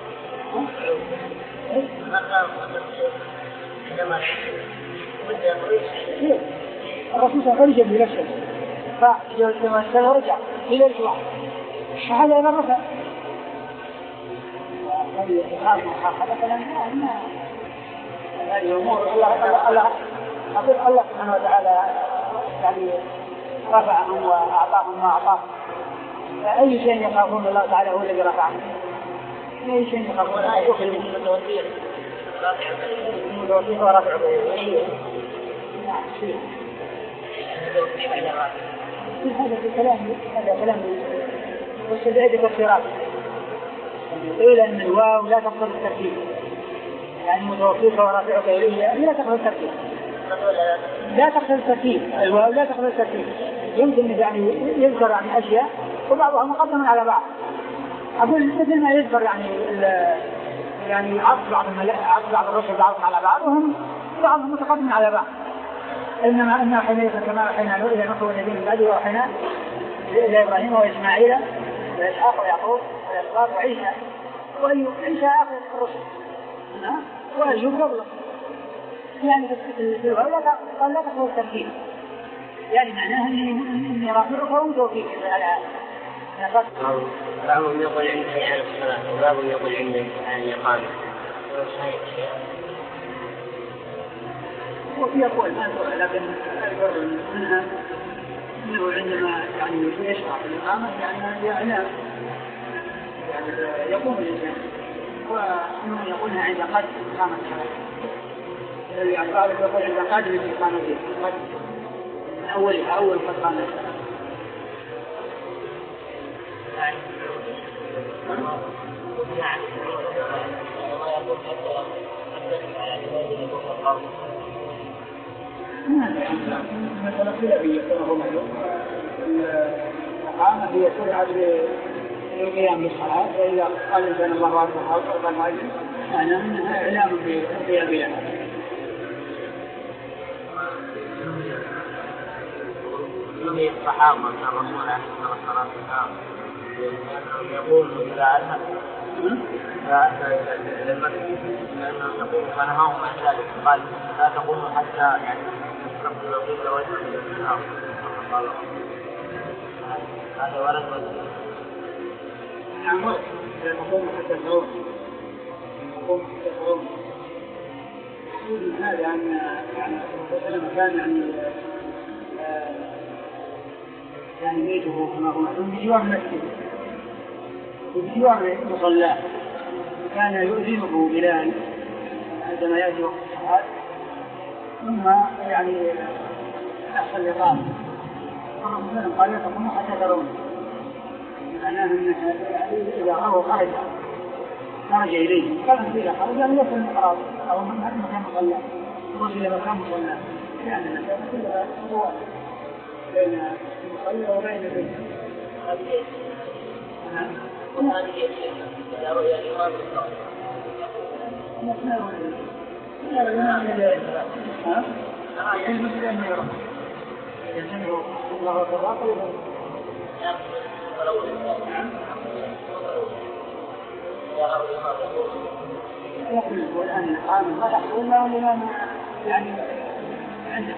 الرسول صلى الله عليه وسلم بنفسه فلما سنة رجع إلى الإسلام فهذا أيضا رفع هذه إخاف محاقبة فلن هذه أمور الله الله الله سبحانه وتعالى يعني رفعهم وأعطاهم ما أعطاهم. أي شيء يخافون الله تعالى هو الذي رفعهم. أي شيء يخافون الله يخلي المتوفيق المتوفيق ورفعه. هذا في كلام هذا كلام والسبعيد والصراط قيل أن الواو لا تقصد الترتيب يعني متوفيق ورافعك إليه لا تقصد الترتيب لا تقصد الترتيب الواو لا تقصد الترتيب يمكن يعني يذكر عن أشياء وبعضها مقدم على بعض. أقول مثل ما يذكر يعني يعني عطف بعض عطف بعض الرسل بعضهم على بعض وهم بعضهم متقدم على بعض إنما أن حينئذ كما أوحينا إلى نوح والنبيين من بعده وأوحينا إلى إبراهيم وإسماعيل وإسحاق ويعقوب والأسباط وعيسى وأيوب. عيسى آخر الرسل وأيوب قبله. يعني في الغلط قال لا تقول التركيب، يعني معناها إني رافعك وتوفيق على هذا. بعضهم يقول عند حي الصلاة وبعضهم يقول عند الإقامة. وفي أقوال ما تقول، لكن أكثر منها إنه عندما يعني يشرع في الإقامة يعني هي إعلام يعني يقوم الإنسان، ومنهم يقولها عند قدر إقامة الصلاة، يعني بعضهم يقول عند قدر الإقامة من أولها أول قد قامت الصلاة. نعم. مثلا خلافية كما هو معلوم، الإقامة هي سرعة للقيام بالصلاة، فإذا قال الإنسان الله أكبر أو قال ما يجب معناه أنها إعلام بالقيام بها. في الصحابة الرسول عليه الصلاة والسلام يقول إذا أتى إلى المسجد لأنه يقول فنهاهم عن ذلك، قال لا تقوموا حتى يعني تستقبلوا القبلة وجهكم إلى الأرض. قال هذا ورد وجه. نعم ورد. تقوموا حتى تعود. تقوموا حتى تعود. هذا أن يعني كان يعني يعني بيته كما هو معلوم بجوار المسجد بجوار مصلاه، كان يؤذنه بلال عندما يأتي وقت الصلاة، ثم يعني أحسن الإقامة الرسول قال لا تقوموا حتى ترون، معناه أنه إذا رأوا خرج خرج إليه، قال إذا خرج أن يكون الإقرار أو من هذا مكان مصلاه وصل إلى مكان مصلاه، يعني المكان كلها هو بين المصلى وبين البيت. وهذه هي السنة إذا رؤيا الإمام بالصلاة. لا لا لا ها؟ ها يجب أن يرى. يسمعه الله وتراقب. يقول والآن الإقامة ما تحصل إلا والإمام يعني عنده.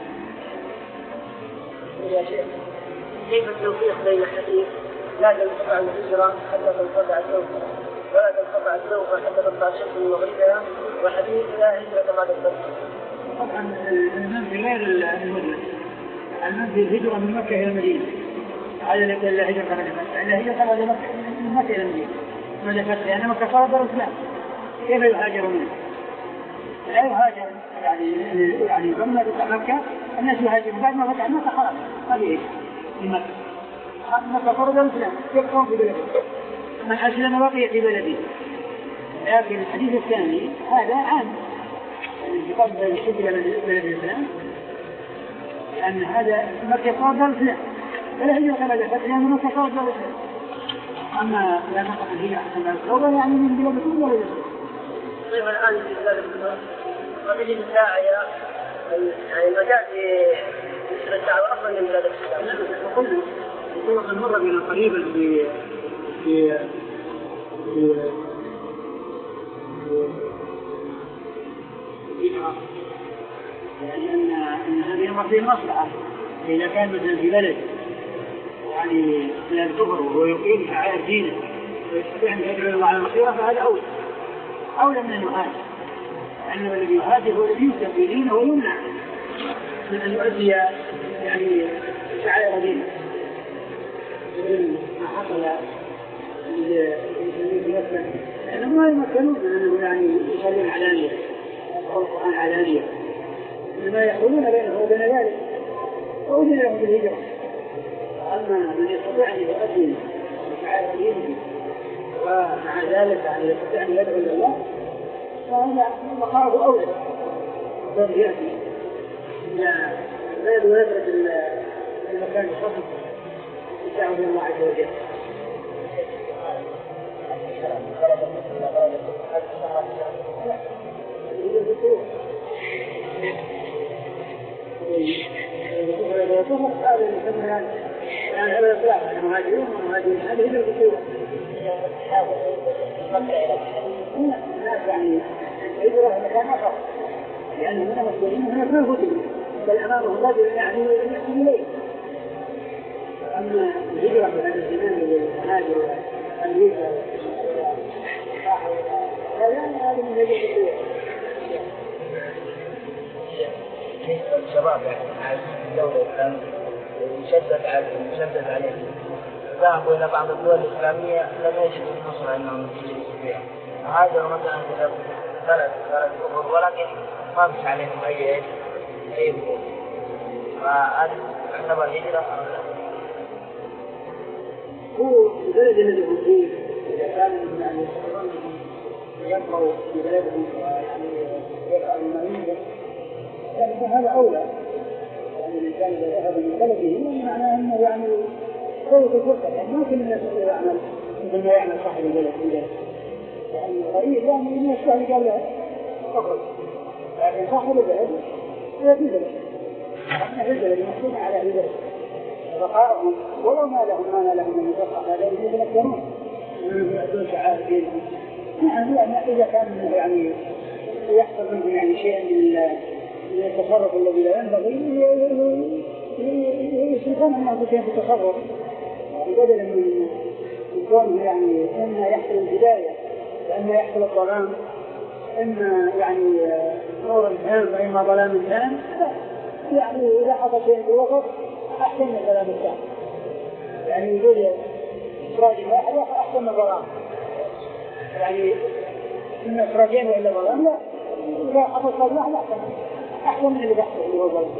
يا شيخ كيف التوفيق بين حديث لا تنقطع الهجرة حتى تنقطع التوبة ولا تنقطع التوبة حتى تنقطع الشمس من مغربها وحديث لا هجرة بعد الفتح؟ طبعا المنزل غير المدرس، المنزل الهجرة من مكة إلى المدينة، هذا اللي يقول لا هجرة بعد الفتح، لا هجرة بعد مكة من مكة إلى المدينة بعد الفتح، لأن مكة صارت دار الإسلام، كيف يهاجر منه؟ لا يهاجر يعني يعني لما فتح مكة الناس يهاجرون، بعد ما فتح مكة خلاص ما في مكة مكة صارت دار الإسلام، يبقون في بلده، من أسلم بقي في بلده. لكن الحديث الثاني هذا عام انتقال الحجة من بلد الإسلام، لأن هذا مكة صار دار الإسلام فلا هجرة بعد الفتح لأن مكة صار دار الإسلام. أما لا نقص هي أحسن من الأخرى يعني من بلاد كل بلد الإسلام. طيب الآن في بلاد الإسلام وتجد الداعية يعني المجال في نشر الدعوة أفضل من بلاد الإسلام. نعم وقلنا وقلنا قد مر بنا قريبا في في في يعني أن أن هذه أمر فيه مصلحة، إذا كان مثلا في بلد يعني من الكفر وهو يقيم على دينه ويستطيع أن يدعو على الخيرة فهذا أولى أولى من النهاية، لأنه الذي يهاجر هو الذي يسلم في دينه ويمنع من أن يؤدي يعني شعائر دينه. ما حصل للمسلمين في مكة لأنهم ما يمكنون من أنه يعني يصلون علانية أو القرآن علانية، إنما يحولون بينه وبين ذلك وأذن لهم بالهجرة. أما من يستطيع أن يؤدي شعائر دينه ومع ذلك يعني يستطيع أن يدعو إلى الله فهذا مقامه أولى بل يأتي إلى بلد ويترك المكان الخاص يدعو إلى الله عز وجل. Thank you. الكفر هذا اللي يسمى يعني هذا الإطلاق المهاجرين والمهاجرين هذه هي الكفر الناس يعني هجرة مكان آخر لأن هنا مسلمين هنا ما هجروا بل أمامهم رجل يعني يحكم إليه. أما الهجرة من الزمان للمهاجر والأمريكا هذا من هجرة الشباب يعني الدولة كان يشدد على يشدد عليهم ذهبوا إلى بعض الدول الإسلامية لم يجدوا النصر أنهم يجلسوا فيها هاجروا مثلا إلى بلد بلد كفر ولكن ما فيش عليهم أي أي حقوق فهذه تعتبر هجرة أو لا؟ هو البلد الذي هم فيه إذا كان يعني يبقوا في بلدهم يعني يفعلوا ما ينبغي يعني هذا أولى يعني الإنسان إذا ذهب من بلده معناه أنه يعني قوة الفرصة يعني ما كل الناس يعمل مثل ما يعمل صاحب البلد يعني قريب يعني الناس يعني قال له أخرج لكن صاحب البلد هو في البلد احنا في البلد محكومة على البلد بقاءهم ولو ما لهم ما لهم من يبقى هذا يتمكنون من يعدون شعائر دينهم يعني إذا كان يعني يحصل منهم يعني شيء من التصرف الذي لا ينبغي يشركون أنفسهم في التصرف بدلا من كونه يعني إما يحصل الهداية وإما يحصل الظلام إما يعني نور الهام وإما ظلام الهام يعني إذا حصل شيء في الوسط أحسن من ظلام الهام يعني يقول إخراج واحد أحسن من ظلام يعني إن إخراجين وإلا ظلام لا إذا حصل إخراج واحد أحسن أحسن من اللي بحثه اللي هو ظلام.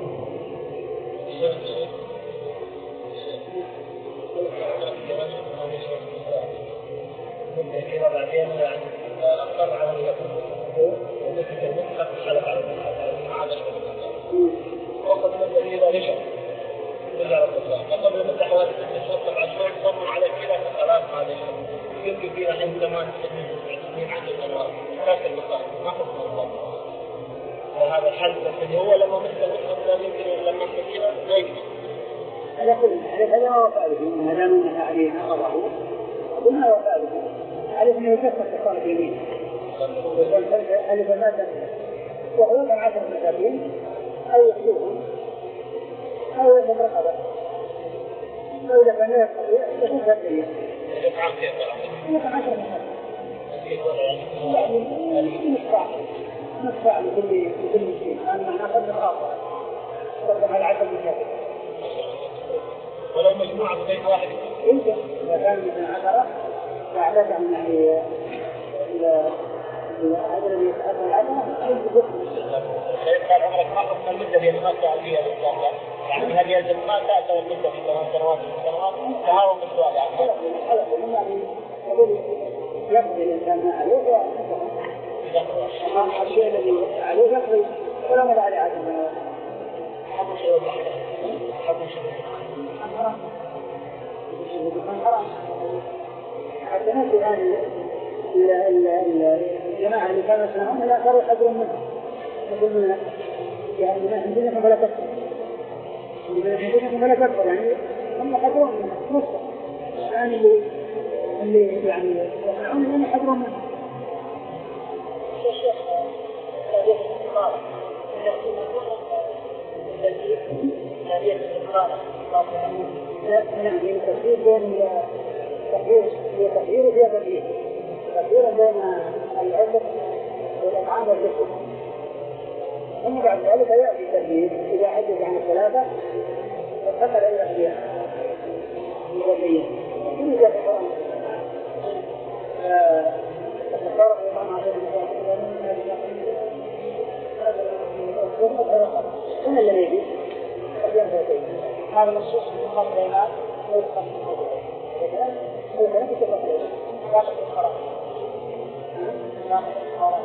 كذا بعدين يعني أقر على اليقين ومسك المسك وحلق على المسك وقد مثل إذا رجع رجع الرسول فقبل من تحوال التشرف العشوائي صمم على كذا فخلاص هذا يمكن فيها عند زمان سنين عن الأنوار لكن ما حكم الله هذا الحل بس هو لما مسك المسك يمكن لما مسك كذا ما يمكن على كل هذا هو فعله هذا من عليه نقضه وما هو فعله عليه أنه يكفر كفارة يمين ألف مادة وعود عشر مساكين أو يحيوهم أو يحيوهم رقبة أو إذا كان يستطيع يكون ذاتيا يفعل كيف يكون عشر مساكين يعني نصفع نصفع لكل مسكين أنا نأخذ خاصة تقدم على عشر مساكين ولو مجموعة بين واحد يمكن إذا كان من عشرة فعلت عن يعني هذا الذي يتأثر العشرة يمكن كان عمرك ما قمنا المدة اللي ما سأل فيها الإنسان يعني هل يلزم ما تأثر المدة في ثمان سنوات من سنوات فهو بالسؤال يعني يعني يقول يقضي الإنسان ما عليه أما الشيء الذي عليه يقضي ولا مدى عليه عشر سنوات حب شيء حب شيء حرام حرام حتى نفس هذه الجماعة اللي كانوا يسمعون لا صاروا يحذرون منه يقول لنا يعني ما عندنا فلا تكفر عندنا فلا تكفر يعني هم يحذرون منه نصف الآن اللي اللي يعني يسمعون هم يحذرون منه لا يعني التفسير بين تحذير هي تحذير وفيها تحذير تحذير بين العذر والأطعام والجسد ثم بعد ذلك يأتي تحذير إذا حدث عن الثلاثة فقد أي أحذير يوميا كل ذلك حرام فتفرق الإمام عليه ثم الذي يجي هذا النصوص المخاطب الإمام ويدخل في الموضوع لكن هو لا يتفقه داخل الحرام داخل الحرام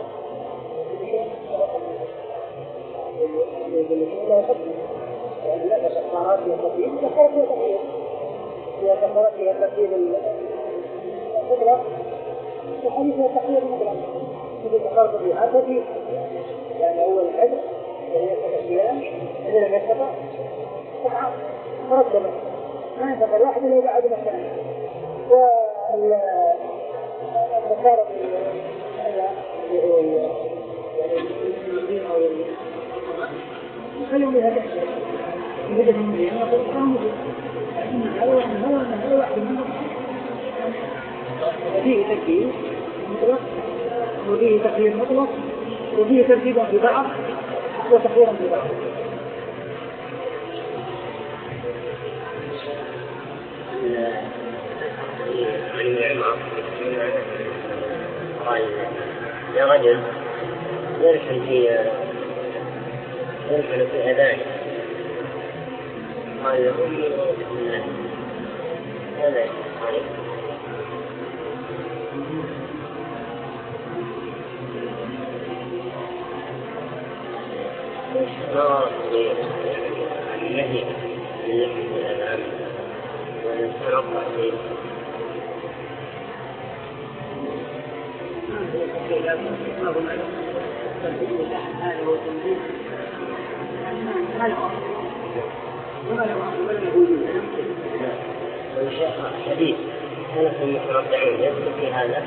لا يخطي يعني لا تشخصات هي تقييد تخرج هي تقييد هي تخرج هي تقييد المطلق وحديث هي تقييد المطلق مثل تخرج بها تقييد يعني أول الحدث الذي لم يستطع طبعا مرتبا ما ينتقل واحد إلا بعد مكانه. والمسار خلوا بها تحسن بدأ من المدينة هذا واحد منهم فيه تكبير مطلق وفيه تكبير مطلق وفيه ترتيبا في بعض وتخييرا في بعض. يا رجل يرحل في يرحل في أذانه قال يقول هذا إشراف النهي للحم الأذان والانصراف عليه حديث هل المتربعون يدخل في هذا؟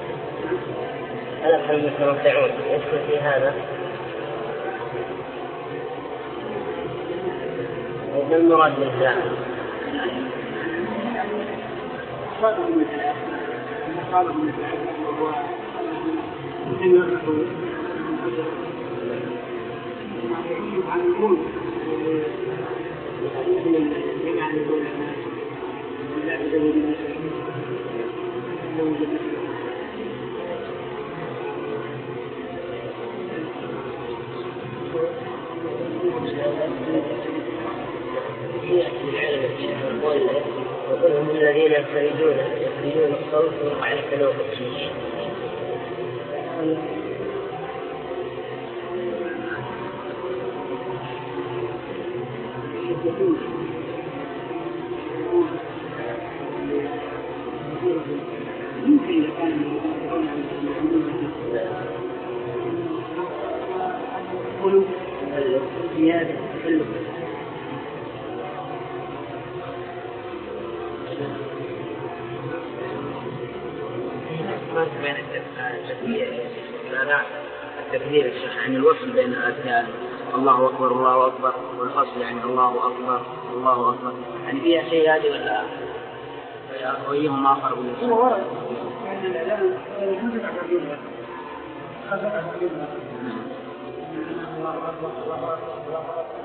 هل المتربعون يدخل في هذا؟ وما المراد بالكلام؟ عن الكون يعني يقول لا تزود وهم الذين يخرجون يخرجون الصوت وعلى كلام الشيء يمكن إذا كان يقولوا زيادة تكلف بين التكبير الشيخ عن الوصل بين الأذان الله أكبر الله أكبر والفصل يعني الله أكبر الله أكبر يعني فيها شيء هذه ولا ويهم آخر هو ورد يعني الأذان يجوز تعبيرها خاصة تعبيرها الله أكبر الله أكبر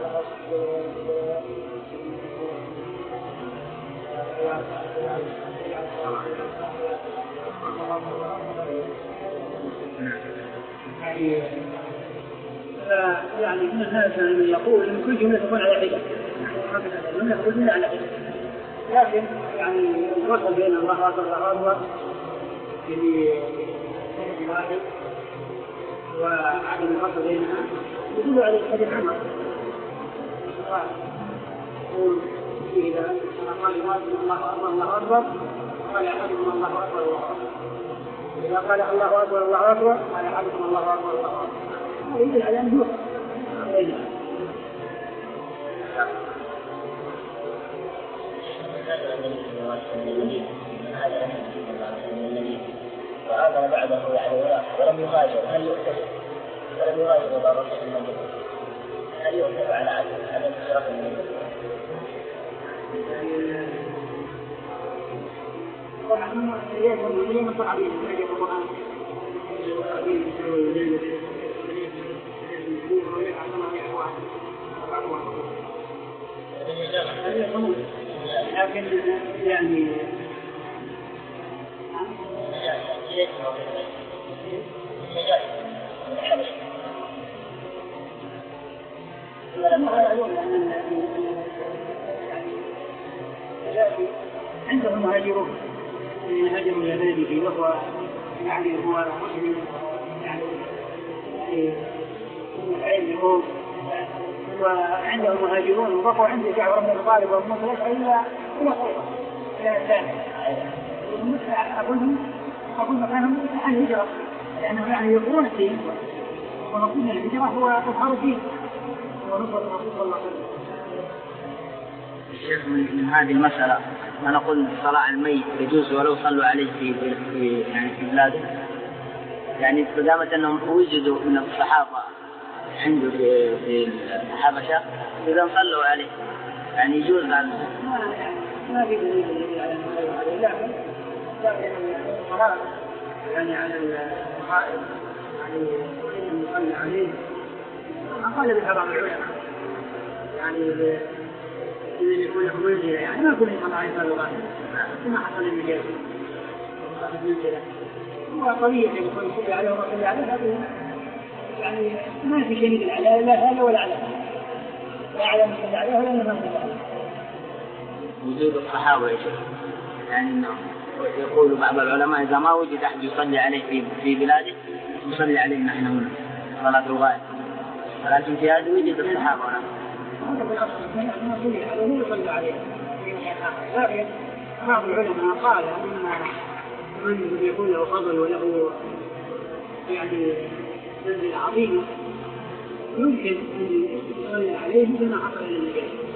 يعني من الناس من يقول ان كل جمله تكون على حده من يقول إلا على حده لكن يعني الوصل بين الله اكبر الله اكبر في واحد وعدم الفصل بينها يدل على حديث عمر يقول اذا قال الله اكبر الله اكبر قال احدكم الله اكبر الله اكبر اذا قال الله اكبر الله اكبر قال احدكم الله اكبر الله اكبر يدل على أن يوقف وآمن بعده يعني ولم يغادر هل يؤتف ولم يغادر ضرر المجد هل يؤتف على عدم اشتراك المجد؟ طبعا يجب أن يكون تعبير في القرآن لكن يعني عندهم مهاجرون من هاجروا الى بلده وهو يعني هو مسلم يعني العلم يقول وعندهم مهاجرون وبقوا عند جعفر بن ابي طالب وابن مسعود الى الى خيبر الى الثاني اقول اقول مكانهم الهجره لانهم يعني يقرون الدين ونقول الهجره هو اظهار الدين ونصر الرسول صلى الله عليه وسلم. الشيخ من هذه المسألة ما نقول صلاة الميت يجوز ولو صلوا عليه في في يعني في بلاده، يعني قدامة أنهم وجدوا من الصحابة عنده في في الحبشة إذا صلوا عليه يعني يجوز هذا. ما في دليل على هذا، لكن الصلاة يعني على الغائب يعني يصلي عليه أقل بحرام العلماء، يعني إذا يكون حويجي يعني ما يكون يصلي عليه صلاة الغائب ما حصل المجال هو طبيعي أن يكون يصلي عليه ويصلي عليه، هذه يعني ما في شيء على لا هذا ولا على لا على من يصلي عليه ولا من يصلي عليه. وجود الصحابة يا شيخ يعني إنه يقول بعض العلماء إذا ما وجد أحد يصلي عليه في في بلاده يصلي عليه نحن هنا صلاة الغائب، ولكن في هذا وجد الصحابة هنا. هذا بالأصل ما يصلي عليه هو يصلي عليه. لكن بعض العلماء قال أن من يكون له فضل وله يعني منزل عظيم يمكن أن يصلي عليه مثل ما حصل للنبي.